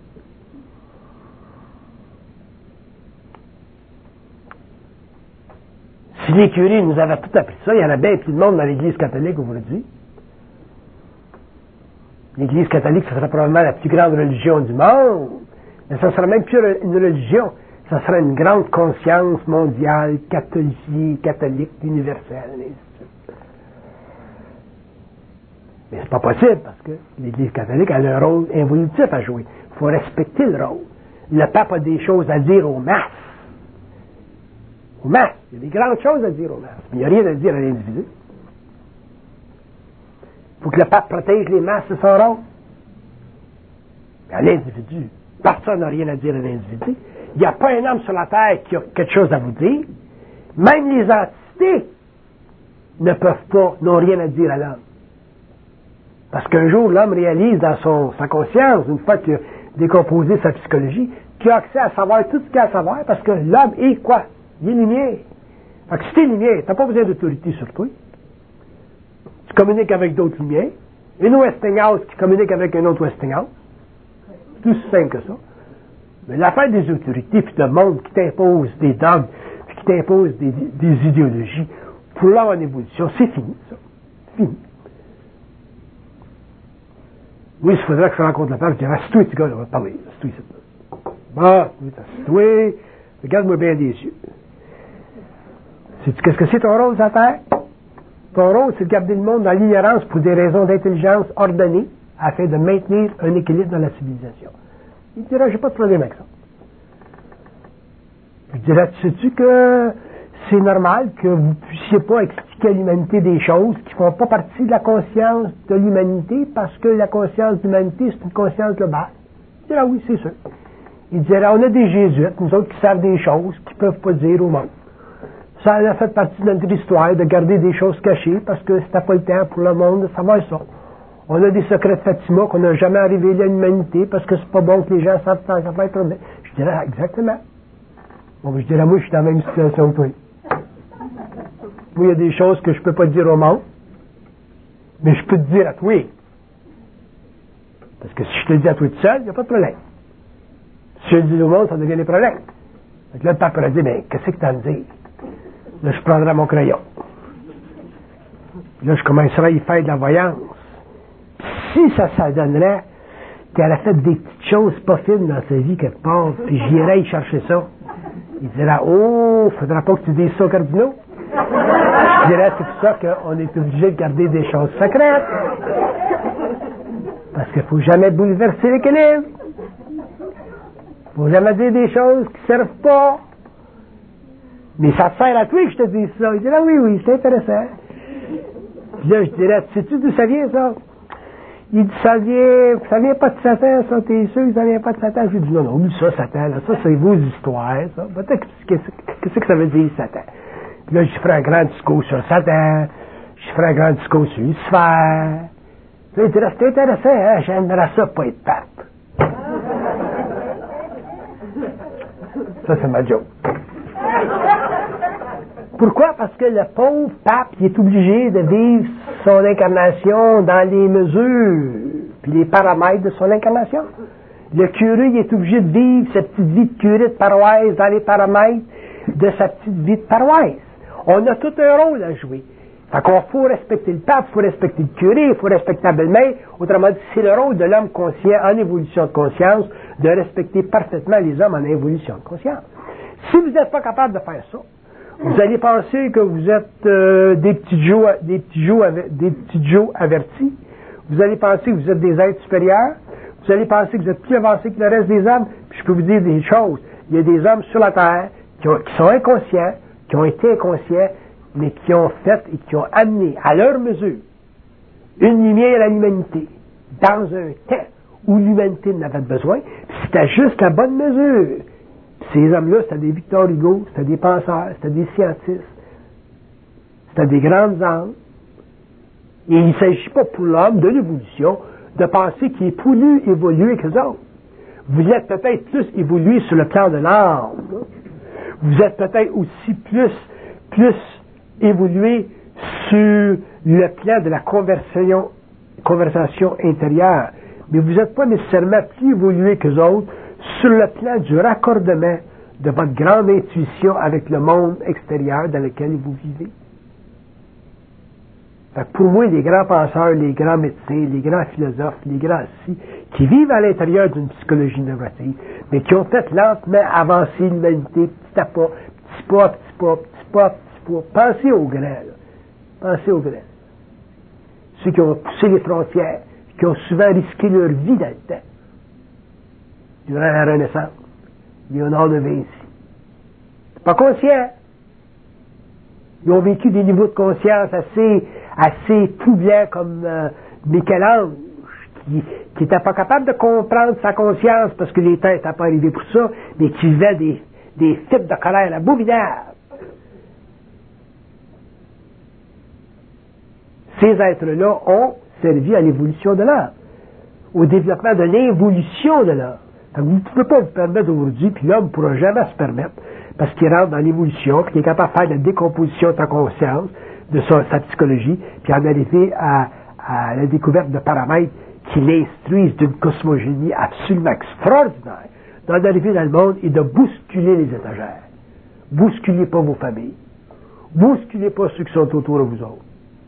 Si les curés nous avaient tout appris ça, il y en a bien plus de monde dans l'Église catholique aujourd'hui. L'Église catholique, ce serait probablement la plus grande religion du monde. Mais ça ne serait même plus une religion. Ça serait une grande conscience mondiale, catholique, catholique, universelle, et ainsi de suite. Mais c'est pas possible, parce que l'Église catholique a un rôle involutif à jouer. Il faut respecter le rôle. Le pape a des choses à dire aux masses. Aux masses. Il y a des grandes choses à dire aux masses. Mais il n'y a rien à dire à l'individu. Il faut que le pape protège les masses, c'est son rôle. Mais à l'individu, personne n'a rien à dire à l'individu. Il n'y a pas un homme sur la terre qui a quelque chose à vous dire. Même les entités ne peuvent pas, n'ont rien à dire à l'homme. Parce qu'un jour, l'homme réalise dans son, sa conscience, une fois qu'il a décomposé sa psychologie, qu'il a accès à savoir tout ce qu'il a à savoir, parce que l'homme est quoi? Il est lumière. Fait que si t'es lumière, t'as pas besoin d'autorité sur toi. Tu communiques avec d'autres lumières. Une Westinghouse qui communique avec un autre Westinghouse. C'est tout aussi simple que ça. Mais l'affaire des autorités, puis de monde qui t'impose des dogmes, puis qui t'impose des, des idéologies, pour l'homme en évolution, c'est fini, ça. Fini. Oui, il faudrait que je rencontre la femme, je dirais, assis-toi, petit gars, on va te parler. Assis-toi ici. Bon, assis-toi, regarde-moi bien des yeux. Sais-tu qu'est-ce que c'est ton rôle sur la terre? Ton rôle, c'est de garder le monde dans l'ignorance pour des raisons d'intelligence ordonnées, afin de maintenir un équilibre dans la civilisation. Il dira, j'ai pas de problème avec ça. Je dirais, sais-tu que c'est normal que vous ne puissiez pas expliquer à l'humanité des choses qui ne font pas partie de la conscience de l'humanité, parce que la conscience de l'humanité, c'est une conscience globale. Il dira, oui, c'est sûr. Il dirait, on a des jésuites, nous autres, qui savent des choses qu'ils ne peuvent pas dire au monde. Ça a fait partie de notre histoire de garder des choses cachées parce que c'était pas le temps pour le monde de savoir ça. On a des secrets de Fatima qu'on n'a jamais révélés à l'humanité parce que c'est pas bon que les gens savent ça, ça va être bien. Je dirais exactement. Bon, je dirais, moi, je suis dans la même situation que toi. Moi, il y a des choses que je peux pas dire au monde, mais je peux te dire à toi. Parce que si je te le dis à toi tout seul, il n'y a pas de problème. Si je le dis au monde, ça devient des problèmes. Donc là, le pape a dit, ben, qu'est-ce que tu as à me dire? Là, je prendrai mon crayon. Là, je commencerai à y faire de la voyance. Si ça, ça donnerait qu'elle a fait des petites choses pas fines dans sa vie quelque part, puis j'irais y chercher ça, il dirait, oh, faudra pas que tu dises ça au cardinal. Je dirais, c'est pour ça qu'on est obligé de garder des choses secrètes. Parce qu'il ne faut jamais bouleverser l'équilibre. Il ne faut jamais dire des choses qui ne servent pas. Mais ça te sert à toi que je te dise ça. Il dirait, oui, oui, c'est intéressant. Puis là, je dirais, sais-tu d'où ça vient, ça? Il dit, ça vient, ça vient pas de Satan, ça, t'es sûr que ça vient pas de Satan? Je lui dis, non, non, oublie ça, Satan, là, ça, c'est vos histoires, ça. Peut-être, qu'est-ce que ça veut dire, Satan? Puis là, je ferai un grand discours sur Satan, je ferai un grand discours sur Lucifer. Là, il dirait, c'est intéressant, hein, j'aimerais ça pas être pape. Ça, c'est ma joke. Pourquoi? Parce que le pauvre pape, il est obligé de vivre son incarnation dans les mesures puis les paramètres de son incarnation. Le curé, il est obligé de vivre sa petite vie de curé de paroisse dans les paramètres de sa petite vie de paroisse. On a tout un rôle à jouer. Fait qu'on faut respecter le pape, il faut respecter le curé, il faut respecter la belle-mère. Autrement dit, c'est le rôle de l'homme conscient en évolution de conscience de respecter parfaitement les hommes en évolution de conscience. Si vous n'êtes pas capable de faire ça, vous allez penser que vous êtes euh, des petits Joe, des petits Joe, des petits Joe avertis. Vous allez penser que vous êtes des êtres supérieurs. Vous allez penser que vous êtes plus avancés que le reste des hommes. Puis je peux vous dire des choses. Il y a des hommes sur la terre qui, ont, qui sont inconscients, qui ont été inconscients, mais qui ont fait et qui ont amené à leur mesure une lumière à l'humanité dans un temps où l'humanité n'avait besoin. Puis c'était juste la bonne mesure. Ces hommes-là, c'était des Victor Hugo, c'était des penseurs, c'était des scientistes, c'était des grandes âmes. Et il ne s'agit pas pour l'homme de l'évolution de penser qu'il est plus évolué que les autres. Vous êtes peut-être plus évolué sur le plan de l'âme. Vous êtes peut-être aussi plus, plus évolué sur le plan de la conversation, conversation intérieure. Mais vous n'êtes pas nécessairement plus évolué que les autres sur le plan du raccordement de votre grande intuition avec le monde extérieur dans lequel vous vivez. Fait que pour moi, les grands penseurs, les grands médecins, les grands philosophes, les grands si, qui vivent à l'intérieur d'une psychologie négative, mais qui ont fait lentement avancer l'humanité petit à pas, petit pas, petit pas, petit pas, petit pas. Pensez aux grands, là. Pensez aux grands. Ceux qui ont poussé les frontières, qui ont souvent risqué leur vie dans le temps. Durant la Renaissance, Léonard de Vinci. Pas conscient. Ils ont vécu des niveaux de conscience assez, assez troublants comme euh, Michel-Ange, qui n'était pas capable de comprendre sa conscience parce que les temps n'étaient pas arrivés pour ça, mais qui vivait des, des fibres de colère abominables. Ces êtres-là ont servi à l'évolution de l'âme, au développement de l'évolution de l'âme. Donc, vous ne pouvez pas vous permettre aujourd'hui, puis l'homme ne pourra jamais se permettre, parce qu'il rentre dans l'évolution, puis qu'il est capable de faire la décomposition de sa conscience, de sa, sa psychologie, puis en arriver à, à la découverte de paramètres qui l'instruisent d'une cosmogénie absolument extraordinaire, d'en arriver dans le monde et de bousculer les étagères. Bousculez pas vos familles. Bousculez pas ceux qui sont autour de vous autres.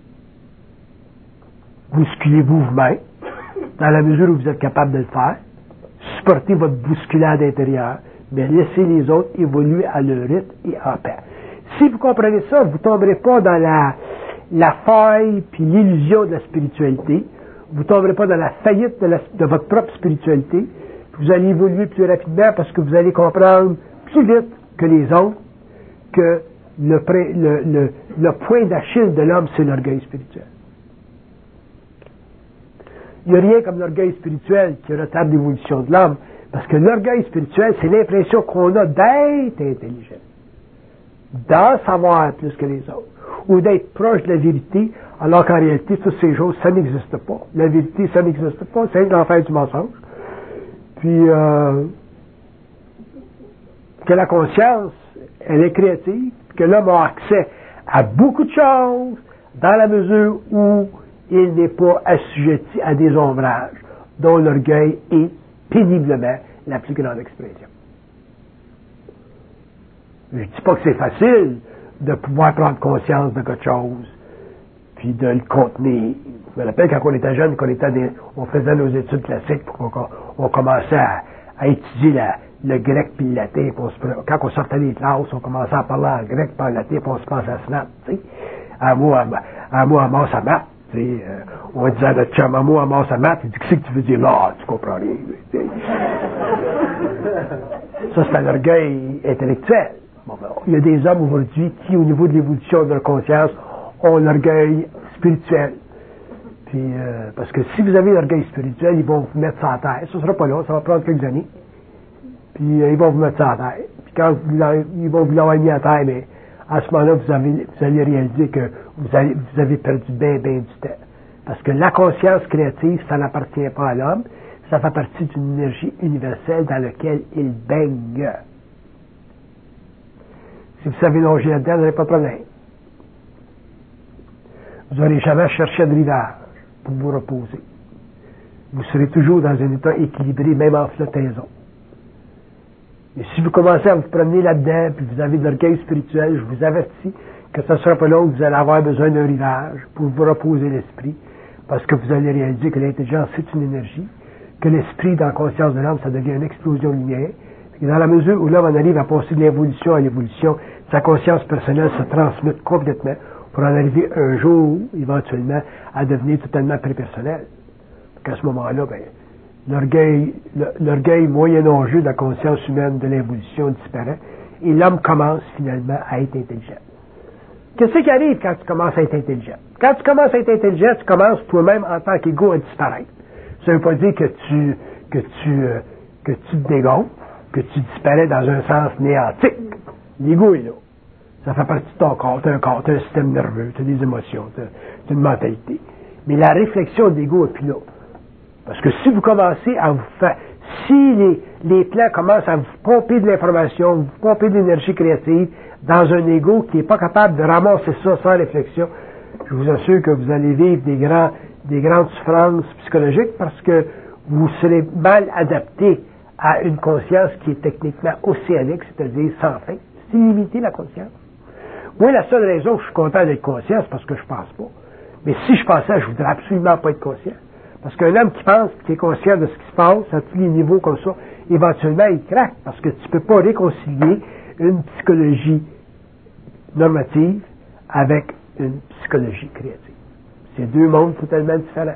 Bousculez-vous vous-même, dans la mesure où vous êtes capable de le faire. Supportez votre bousculade intérieure, mais laissez les autres évoluer à leur rythme et en paix. Si vous comprenez ça, vous ne tomberez pas dans la, la faille puis l'illusion de la spiritualité. Vous ne tomberez pas dans la faillite de, la, de votre propre spiritualité. Vous allez évoluer plus rapidement parce que vous allez comprendre plus vite que les autres que le, le, le, le point d'Achille de l'homme, c'est l'orgueil spirituel. Il n'y a rien comme l'orgueil spirituel qui retarde l'évolution de l'homme, parce que l'orgueil spirituel, c'est l'impression qu'on a d'être intelligent. d'en savoir plus que les autres, ou d'être proche de la vérité, alors qu'en réalité, toutes ces choses, ça n'existe pas. La vérité, ça n'existe pas, c'est l'enfer du mensonge. Puis, euh, que la conscience, elle est créative, que l'homme a accès à beaucoup de choses, dans la mesure où il n'est pas assujetti à des ombrages, dont l'orgueil est péniblement la plus grande expression. Je ne dis pas que c'est facile de pouvoir prendre conscience de quelque chose, puis de le contenir. Je me rappelle quand on était jeune, quand on, était des, on faisait nos études classiques, on, on commençait à, à étudier la, le grec puis le latin. Puis on se, quand on sortait des classes, on commençait à parler en grec puis en latin, puis on se pensait à snap, tu sais. Un mot à, un mot à masse à mat, tu sais. Euh, on disait à notre chum, un mot à masse à mat, il dit, qu'est-ce que tu veux dire là? Tu comprends rien, tu sais. Ça, c'est un orgueil intellectuel. Bon, ben, il y a des hommes aujourd'hui qui, au niveau de l'évolution de leur conscience, ont l'orgueil spirituel. Puis, euh, parce que si vous avez l'orgueil spirituel, ils vont vous mettre ça à terre. Ça ne sera pas long, ça va prendre quelques années. Puis, euh, ils vont vous mettre ça à terre. Puis, quand vous, ils vont vous l'avoir mis à terre, mais à ce moment-là, vous, avez, vous allez réaliser que vous, allez, vous avez perdu bien, bien du temps. Parce que la conscience créative, ça n'appartient pas à l'homme. Ça fait partie d'une énergie universelle dans laquelle il baigne. Si vous savez longer là-dedans, vous n'avez pas de problème. Vous n'aurez jamais cherché de rivage pour vous reposer. Vous serez toujours dans un état équilibré, même en flottaison. Et si vous commencez à vous promener là-dedans, puis vous avez de l'orgueil spirituel, je vous avertis que ce ne sera pas long que vous allez avoir besoin d'un rivage pour vous reposer l'esprit, parce que vous allez réaliser que l'intelligence, c'est une énergie, que l'esprit, dans la conscience de l'homme, ça devient une explosion de lumière. Et dans la mesure où l'homme en arrive à passer de l'évolution à l'évolution, sa conscience personnelle se transmute complètement pour en arriver un jour, éventuellement, à devenir totalement prépersonnel. Donc à ce moment-là, ben, l'orgueil, l'orgueil moyen jeu de la conscience humaine de l'évolution disparaît et l'homme commence finalement à être intelligent. Qu'est-ce qui arrive quand tu commences à être intelligent? Quand tu commences à être intelligent, tu commences toi-même en tant qu'égo à disparaître. Ça ne veut pas dire que tu, que tu, euh, que tu te dégonfles, que tu disparais dans un sens néantique. L'ego est là. Ça fait partie de ton corps. Tu as un corps, tu as un système nerveux, tu as des émotions, tu as une mentalité. Mais la réflexion de l'ego n'est plus là. Parce que si vous commencez à vous faire... Si les, les plans commencent à vous pomper de l'information, vous pomper de l'énergie créative dans un ego qui n'est pas capable de ramasser ça sans réflexion, je vous assure que vous allez vivre des, grands, des grandes souffrances psychologiques parce que vous serez mal adapté à une conscience qui est techniquement océanique, c'est-à-dire sans fin. C'est limité la conscience. Moi, la seule raison que je suis content d'être conscient, c'est parce que je pense pas. Mais si je pensais, je voudrais absolument pas être conscient. Parce qu'un homme qui pense, qui est conscient de ce qui se passe à tous les niveaux comme ça, éventuellement, il craque. Parce que tu ne peux pas réconcilier une psychologie normative avec une psychologie créative. C'est deux mondes totalement différents.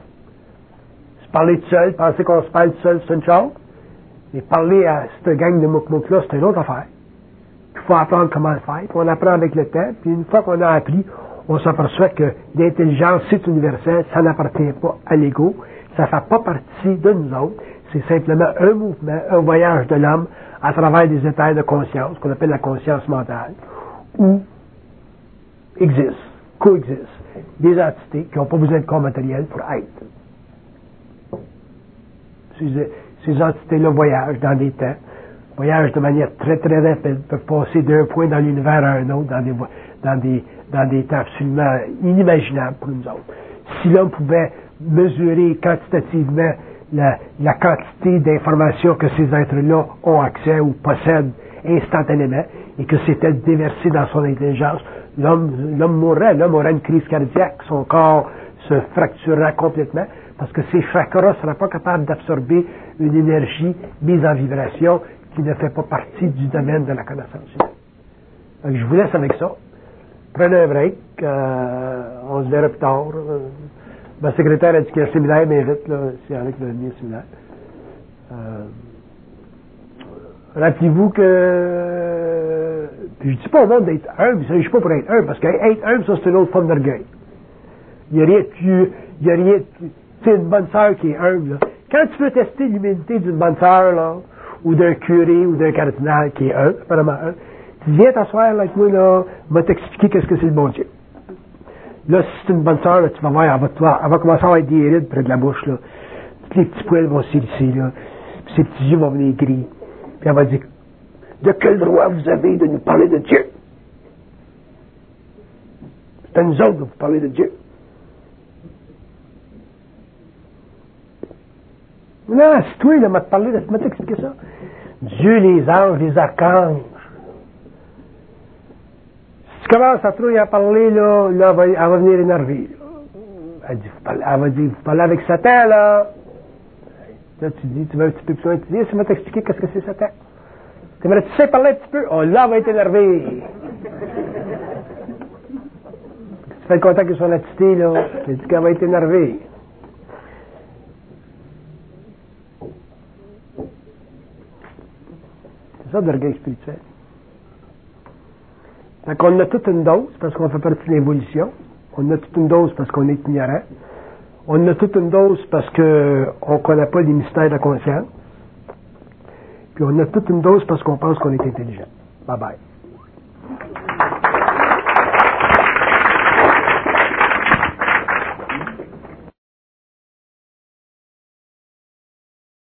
Se parler tout seul, penser qu'on se parle tout seul, c'est une chose. Mais parler à cette gang de mouk-mouk-là, c'est une autre affaire. Il faut apprendre comment le faire. Puis on apprend avec le temps. Puis une fois qu'on a appris, on s'aperçoit que l'intelligence, c'est universel, ça n'appartient pas à l'ego, ça ne fait pas partie de nous autres, c'est simplement un mouvement, un voyage de l'homme à travers des états de conscience, qu'on appelle la conscience mentale, où existent, coexistent des entités qui n'ont pas besoin de corps matériel pour être. Ces, ces entités-là voyagent dans des temps, voyagent de manière très très rapide, peuvent passer d'un point dans l'univers à un autre, dans des, dans des dans des temps absolument inimaginables pour nous autres. Si l'homme pouvait mesurer quantitativement la, la quantité d'informations que ces êtres-là ont accès ou possèdent instantanément et que c'était déversé dans son intelligence, l'homme, l'homme mourrait, l'homme aurait une crise cardiaque, son corps se fracturerait complètement parce que ces chakras ne seraient pas capables d'absorber une énergie mise en vibration qui ne fait pas partie du domaine de la connaissance humaine. Donc, je vous laisse avec ça. Prenez un break. Euh, on se verra plus tard. Euh, ma secrétaire a dit qu'un séminaire m'invite, là, c'est avec le mien séminaire. Euh, rappelez-vous que... Euh, puis je dis pas au monde d'être humble, il ne s'agit pas pour être humble, parce qu'être humble, ça, c'est une autre forme d'orgueil. Il n'y a rien de plus... Il n'y a rien de plus... Tu sais, une bonne sœur qui est humble, là. Quand tu veux tester l'humilité d'une bonne sœur, là, ou d'un curé, ou d'un cardinal qui est humble, apparemment humble, Viens t'asseoir là, avec moi, là, je vais t'expliquer qu'est-ce que c'est le bon Dieu. Là, si c'est une bonne sœur, là, tu vas voir, elle va, te voir, elle va commencer à avoir des rides près de la bouche, là. Tous les petits poils vont s'hérisser, là. Puis ses petits yeux vont venir gris. Puis elle va dire, de quel droit vous avez de nous parler de Dieu? C'est à nous autres de vous parler de Dieu. Non, c'est toi, là, m'a parlé de, m'a t'expliqué ça. Dieu, les anges, les archanges. Si tu commences à trouver à parler, là, là elle, va, elle va venir énervée. Elle, dit, elle va dire, vous parlez avec Satan, là. Là, tu dis, tu vas un petit peu plus loin, tu dis, ça va t'expliquer qu'est-ce que c'est Satan. Tu aimerais, tu sais parler un petit peu? Oh, là, elle va être énervée. Tu fais le contact avec son attitude, là. Tu dis qu'elle va être énervée. C'est ça, d'orgueil spirituel. Donc, on a toute une dose parce qu'on fait partie de l'évolution. On a toute une dose parce qu'on est ignorant. On a toute une dose parce qu'on ne connaît pas les mystères de la conscience. Puis on a toute une dose parce qu'on pense qu'on est intelligent. Bye bye.